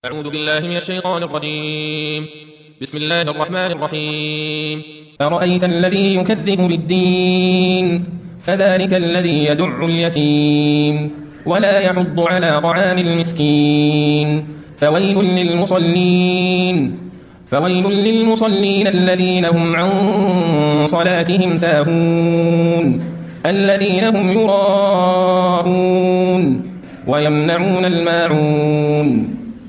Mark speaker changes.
Speaker 1: أعوذ بالله من الشيطان الرجيم. بسم الله الرحمن الرحيم.
Speaker 2: أرأيت الذي يكذب بالدين فذلك الذي يدع اليتيم ولا يحض على طعام المسكين فويل للمصلين الذين هم عن صلاتهم ساهون الذين هم يراءون ويمنعون الماعون